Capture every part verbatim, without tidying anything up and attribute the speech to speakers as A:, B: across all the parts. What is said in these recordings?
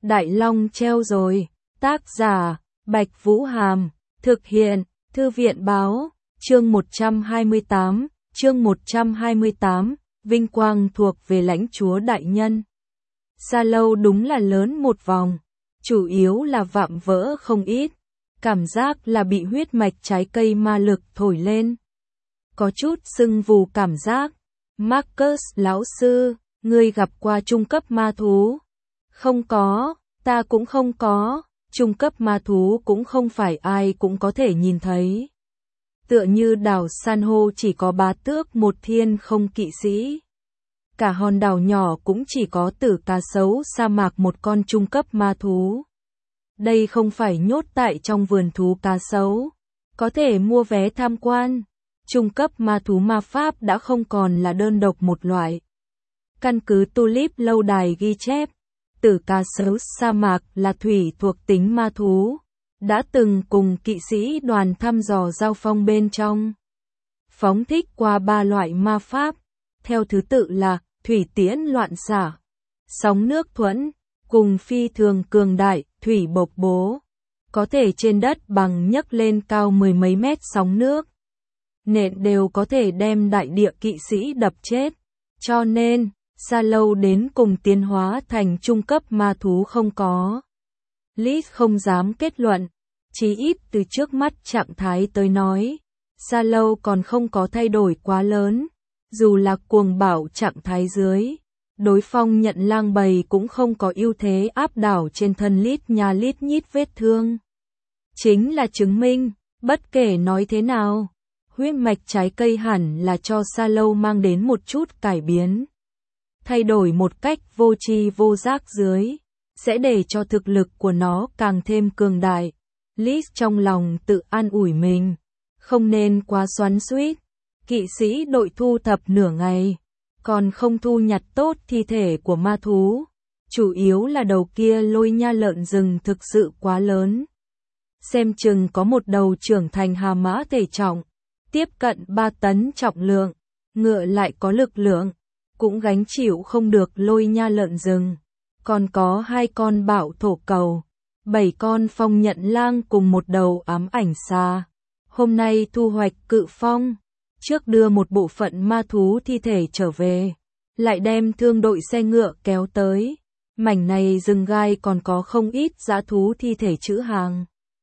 A: Đại Long treo rồi. Tác giả, Bạch Vũ Hàm. Thực hiện, Thư viện báo. Chương một trăm hai mươi tám. Chương một trăm hai mươi tám. Vinh quang thuộc về lãnh chúa đại nhân. Sa Lâu đúng là lớn một vòng. Chủ yếu là vạm vỡ không ít. Cảm giác là bị huyết mạch trái cây ma lực thổi lên. Có chút sưng vù cảm giác. Marcus lão sư, ngươi gặp qua trung cấp ma thú? Không có, ta cũng không có. Trung cấp ma thú cũng không phải ai cũng có thể nhìn thấy. Tựa như đảo san hô chỉ có bá tước một thiên không kỵ sĩ. Cả hòn đảo nhỏ cũng chỉ có tử cá sấu sa mạc một con trung cấp ma thú. Đây không phải nhốt tại trong vườn thú cá sấu. Có thể mua vé tham quan. Trung cấp ma thú ma pháp đã không còn là đơn độc một loại. Căn cứ Tulip lâu đài ghi chép, tử cá sấu sa mạc là thủy thuộc tính ma thú, đã từng cùng kỵ sĩ đoàn thăm dò giao phong bên trong. Phóng thích qua ba loại ma pháp, theo thứ tự là thủy tiễn loạn xả, sóng nước thuẫn, cùng phi thường cường đại, thủy bộc bố. Có thể trên đất bằng nhấc lên cao mười mấy mét sóng nước. Nện đều có thể đem đại địa kỵ sĩ đập chết. Cho nên, Sa Lâu đến cùng tiến hóa thành trung cấp ma thú không có. Liz không dám kết luận, chí ít từ trước mắt trạng thái tới nói, Sa Lâu còn không có thay đổi quá lớn. Dù là cuồng bạo trạng thái dưới, đối phong nhận lang bầy cũng không có ưu thế áp đảo trên thân lít nhà lít nhít vết thương. Chính là chứng minh, bất kể nói thế nào, huyết mạch trái cây hẳn là cho Sa Lâu mang đến một chút cải biến. Thay đổi một cách vô tri vô giác dưới, sẽ để cho thực lực của nó càng thêm cường đại. Liz trong lòng tự an ủi mình, không nên quá xoắn xuýt. Kỵ sĩ đội thu thập nửa ngày, còn không thu nhặt tốt thi thể của ma thú. Chủ yếu là đầu kia lôi nha lợn rừng thực sự quá lớn. Xem chừng có một đầu trưởng thành hà mã thể trọng, tiếp cận ba tấn trọng lượng, ngựa lại có lực lượng, cũng gánh chịu không được lôi nha lợn rừng. Còn có hai con bạo thổ cầu, bảy con phong nhận lang cùng một đầu ám ảnh xà. Hôm nay thu hoạch cự phong. Trước đưa một bộ phận ma thú thi thể trở về, lại đem thương đội xe ngựa kéo tới. Mảnh này rừng gai còn có không ít dã thú thi thể trữ hàng.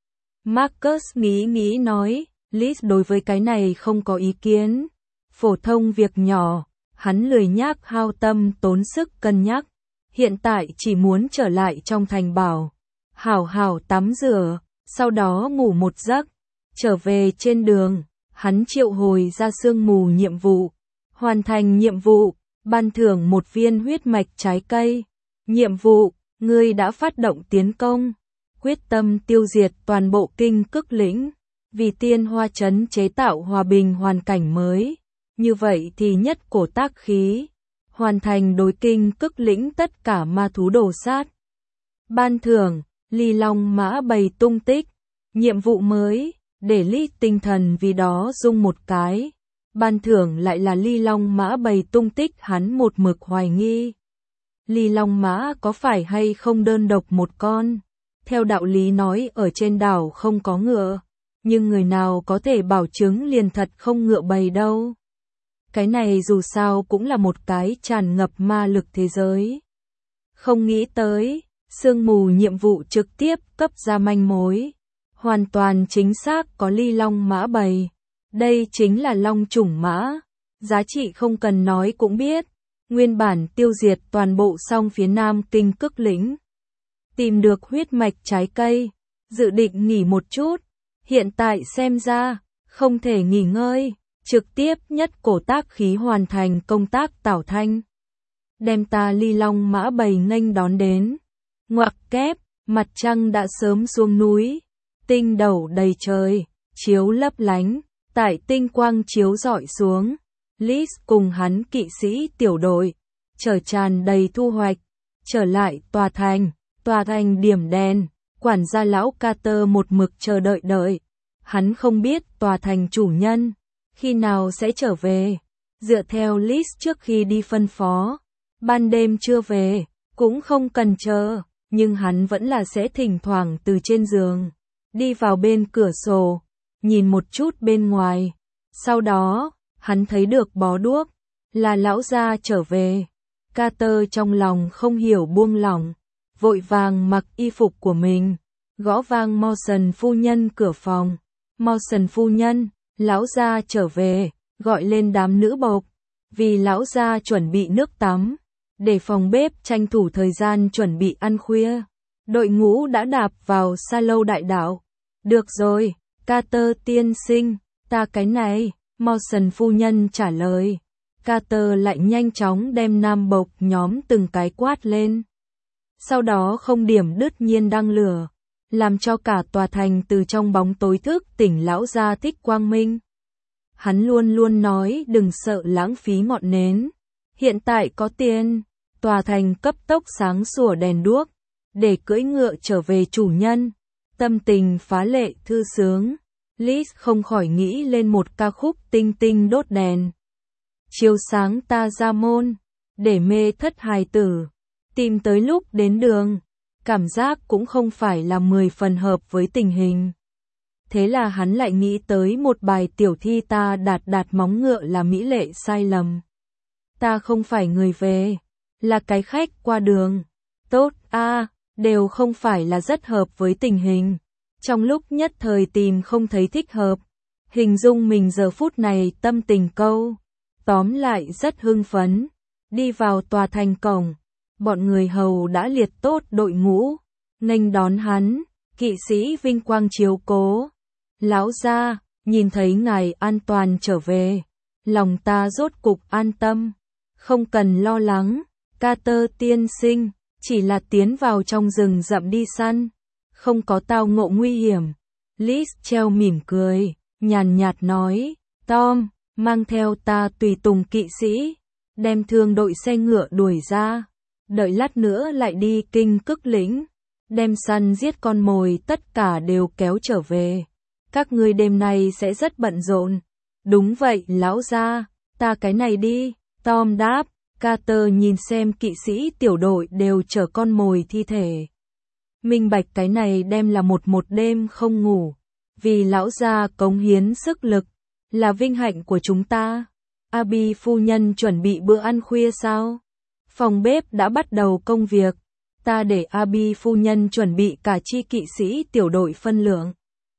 A: Marcus nghĩ nghĩ nói, Liz đối với cái này không có ý kiến. Phổ thông việc nhỏ, hắn lười nhác hao tâm tốn sức cân nhắc. Hiện tại chỉ muốn trở lại trong thành bảo, hảo hảo tắm rửa, sau đó ngủ một giấc. Trở về trên đường, hắn triệu hồi ra sương mù nhiệm vụ. Hoàn thành nhiệm vụ, ban thưởng một viên huyết mạch trái cây. Nhiệm vụ, ngươi đã phát động tiến công, quyết tâm tiêu diệt toàn bộ kinh cức lĩnh, vì tiên hoa trấn chế tạo hòa bình hoàn cảnh mới. Như vậy thì nhất cổ tác khí, hoàn thành đối kinh cức lĩnh tất cả ma thú đồ sát. Ban thưởng, ly long mã bầy tung tích. Nhiệm vụ mới, để Lý tinh thần vì đó rung một cái. Ban thưởng lại là ly long mã bầy tung tích, hắn một mực hoài nghi. Ly long mã có phải hay không đơn độc một con? Theo đạo lý nói ở trên đảo không có ngựa, nhưng người nào có thể bảo chứng liền thật không ngựa bầy đâu. Cái này dù sao cũng là một cái tràn ngập ma lực thế giới. Không nghĩ tới, sương mù nhiệm vụ trực tiếp cấp ra manh mối. Hoàn toàn chính xác có ly long mã bầy. Đây chính là long chủng mã. Giá trị không cần nói cũng biết. Nguyên bản tiêu diệt toàn bộ song phía nam kinh cức lĩnh. Tìm được huyết mạch trái cây. Dự định nghỉ một chút. Hiện tại xem ra, không thể nghỉ ngơi. Trực tiếp nhất cổ tác khí hoàn thành công tác tảo thanh. Đem ta ly long mã bầy nghênh đón đến. Ngoặc kép, mặt trăng đã sớm xuống núi. Tinh đầu đầy trời, chiếu lấp lánh, tại tinh quang chiếu rọi xuống. Liz cùng hắn kỵ sĩ tiểu đội, chở tràn đầy thu hoạch, trở lại tòa thành, tòa thành điểm đèn, quản gia lão Carter một mực chờ đợi đợi. Hắn không biết tòa thành chủ nhân, khi nào sẽ trở về. Dựa theo Liz trước khi đi phân phó, ban đêm chưa về, cũng không cần chờ. nhưng hắn vẫn là sẽ thỉnh thoảng từ trên giường đi vào bên cửa sổ, nhìn một chút bên ngoài. Sau đó, hắn thấy được bó đuốc, là lão gia trở về. Carter trong lòng không hiểu buông lỏng, vội vàng mặc y phục của mình, gõ vang Mawson phu nhân cửa phòng. Mawson phu nhân, lão gia trở về, gọi lên đám nữ bộc, vì lão gia chuẩn bị nước tắm, để phòng bếp tranh thủ thời gian chuẩn bị ăn khuya. Đội ngũ đã đạp vào sa lâu đại đạo. Được rồi, Carter tiên sinh, ta cái này, Mawson phu nhân trả lời. Carter lại nhanh chóng đem nam bộc nhóm từng cái quát lên. Sau đó không điểm đứt nhiên đăng lửa, làm cho cả tòa thành từ trong bóng tối thức tỉnh lão gia thích quang minh. Hắn luôn luôn nói đừng sợ lãng phí ngọn nến. Hiện tại có tiền, tòa thành cấp tốc sáng sủa đèn đuốc, để cưỡi ngựa trở về chủ nhân. Tâm tình phá lệ thư sướng, Liz không khỏi nghĩ lên một ca khúc tinh tinh đốt đèn. Chiều sáng ta ra môn, để mê thất hài tử, tìm tới lúc đến đường, cảm giác cũng không phải là mười phần hợp với tình hình. Thế là hắn lại nghĩ tới một bài tiểu thi ta đạt đạt móng ngựa là mỹ lệ sai lầm. Ta không phải người về, là cái khách qua đường. Tốt a, à, đều không phải là rất hợp với tình hình. Trong lúc nhất thời tìm không thấy thích hợp, hình dung mình giờ phút này tâm tình câu. Tóm lại rất hưng phấn, đi vào tòa thành cổng, bọn người hầu đã liệt tốt đội ngũ, nghênh đón hắn, kỵ sĩ vinh quang chiếu cố. Lão gia, nhìn thấy ngài an toàn trở về, lòng ta rốt cục an tâm, không cần lo lắng, Carter tiên sinh, chỉ là tiến vào trong rừng rậm đi săn, không có tao ngộ nguy hiểm. Liz treo mỉm cười, nhàn nhạt nói, Tom, mang theo ta tùy tùng kỵ sĩ, đem thương đội xe ngựa đuổi ra, đợi lát nữa lại đi kinh cức lĩnh, đem săn giết con mồi tất cả đều kéo trở về. Các ngươi đêm nay sẽ rất bận rộn. Đúng vậy lão gia, ta cái này đi, Tom đáp. Carter nhìn xem kỵ sĩ tiểu đội đều chở con mồi thi thể. Minh bạch cái này đem là một một đêm không ngủ, vì lão gia cống hiến sức lực, là vinh hạnh của chúng ta. Abby phu nhân chuẩn bị bữa ăn khuya sao? Phòng bếp đã bắt đầu công việc, ta để Abby phu nhân chuẩn bị cả chi kỵ sĩ tiểu đội phân lượng.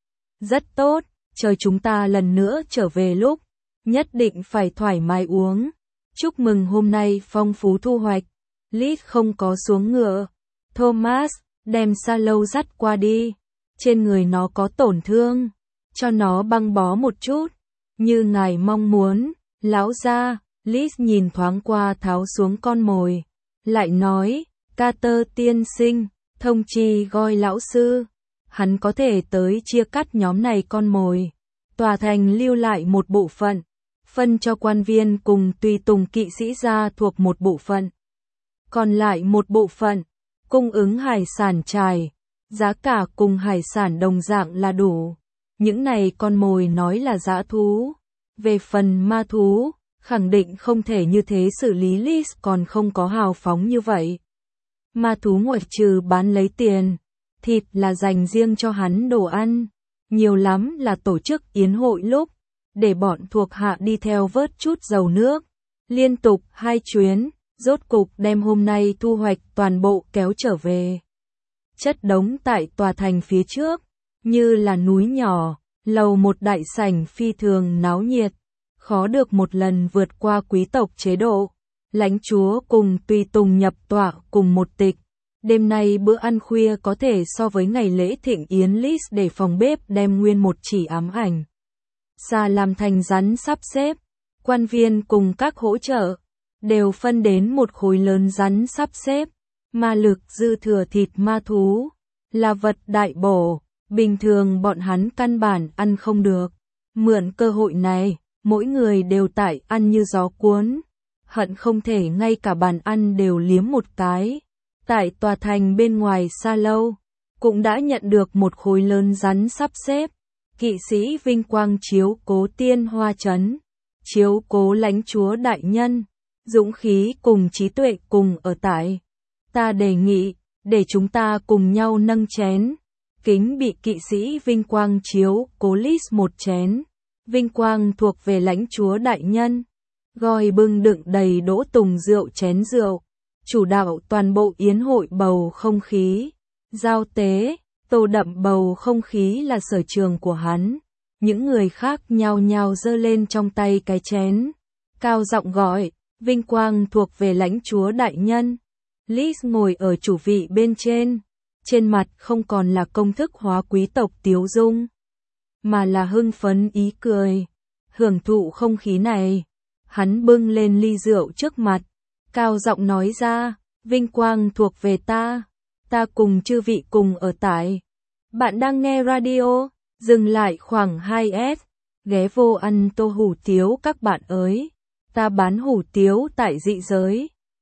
A: Rất tốt, chờ chúng ta lần nữa trở về lúc, nhất định phải thoải mái uống. Chúc mừng hôm nay phong phú thu hoạch. Liz không có xuống ngựa. Thomas, đem sa lâu dắt qua đi. Trên người nó có tổn thương, cho nó băng bó một chút, như ngài mong muốn. Lão gia, Liz nhìn thoáng qua tháo xuống con mồi, lại nói, Carter tiên sinh, thông chi gọi lão sư, hắn có thể tới chia cắt nhóm này con mồi. Tòa thành lưu lại một bộ phận, phân cho quan viên cùng tùy tùng kỵ sĩ ra thuộc một bộ phận. Còn lại một bộ phận, cung ứng hải sản trài, giá cả cùng hải sản đồng dạng là đủ. Những này con mồi nói là dã thú. Về phần ma thú, khẳng định không thể như thế xử lý. Liz còn không có hào phóng như vậy. Ma thú ngoại trừ bán lấy tiền, thịt là dành riêng cho hắn đồ ăn, nhiều lắm là tổ chức yến hội lúc, để bọn thuộc hạ đi theo vớt chút dầu nước. Liên tục hai chuyến, rốt cục đem hôm nay thu hoạch toàn bộ kéo trở về. Chất đống tại tòa thành phía trước, như là núi nhỏ, lầu một đại sảnh phi thường náo nhiệt, khó được một lần vượt qua quý tộc chế độ. Lãnh chúa cùng tùy tùng nhập tọa cùng một tịch. Đêm nay bữa ăn khuya có thể so với ngày lễ thịnh yến. Liz để phòng bếp đem nguyên một chỉ ám ảnh xa làm thành rắn sắp xếp. Quan viên cùng các hỗ trợ đều phân đến một khối lớn rắn sắp xếp. Ma lực dư thừa thịt ma thú là vật đại bổ, bình thường bọn hắn căn bản ăn không được. Mượn cơ hội này, mỗi người đều tại ăn như gió cuốn, hận không thể ngay cả bàn ăn đều liếm một cái. Tại tòa thành bên ngoài xa lâu, cũng đã nhận được một khối lớn rắn sắp xếp. Kỵ sĩ vinh quang chiếu cố tiên hoa trấn, chiếu cố lãnh chúa đại nhân, dũng khí cùng trí tuệ cùng ở tại. Ta đề nghị, để chúng ta cùng nhau nâng chén. Kính bị kỵ sĩ vinh quang chiếu, cố lít một chén. Vinh quang thuộc về lãnh chúa đại nhân. Goi bưng đựng đầy đỗ tùng rượu chén rượu. Chủ đạo toàn bộ yến hội bầu không khí. Giao tế, tô đậm bầu không khí là sở trường của hắn. Những người khác nhao nhao giơ lên trong tay cái chén. Cao giọng gọi, vinh quang thuộc về lãnh chúa đại nhân. Liz ngồi ở chủ vị bên trên. Trên mặt không còn là công thức hóa quý tộc tiếu dung, mà là hưng phấn ý cười. Hưởng thụ không khí này, hắn bưng lên ly rượu trước mặt. Cao giọng nói ra, vinh quang thuộc về ta. Ta cùng chư vị cùng ở tại. Bạn đang nghe radio, dừng lại khoảng hai S. Ghé vô ăn tô hủ tiếu các bạn ơi. Ta bán hủ tiếu tại dị giới.